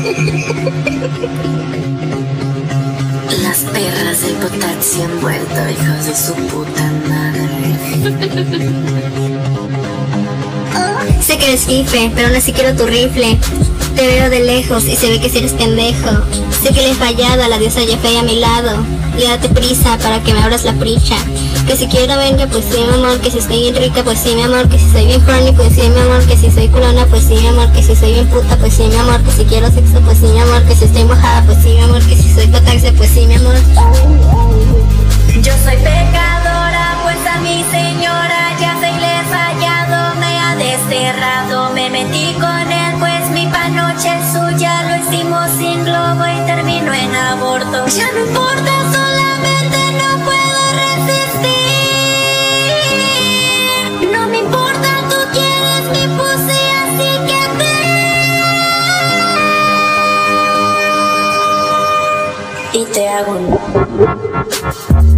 Las perras del potasio han vuelto hijos de su puta madre. Sé que eres fife, pero aún así quiero tu rifle. Te veo de lejos y se ve que si eres pendejo. Sé que le he fallado a la diosa Jefei a mi lado. Y date prisa para que me abras la pricha. Que si quiero venga, pues sí mi amor. Que si estoy bien rica, pues sí mi amor. Que si soy bien horny, pues sí mi amor. Que si soy culona, pues sí mi amor. Que si soy bien puta, pues sí mi amor. Que si quiero sexo, pues sí mi amor. Que si estoy mojada, pues sí mi amor. Que si soy potaxia, pues sí mi amor. Yo soy pecadora, pues a mi señora ya se le he fallado. Me ha desterrado, me metí con él, pues mi panoche es suya. Lo hicimos sin globo y terminó en aborto. Ya no importa, solamente no puedo resistir. No me importa, tú quieres mi pussy, así que ven. Y te hago un...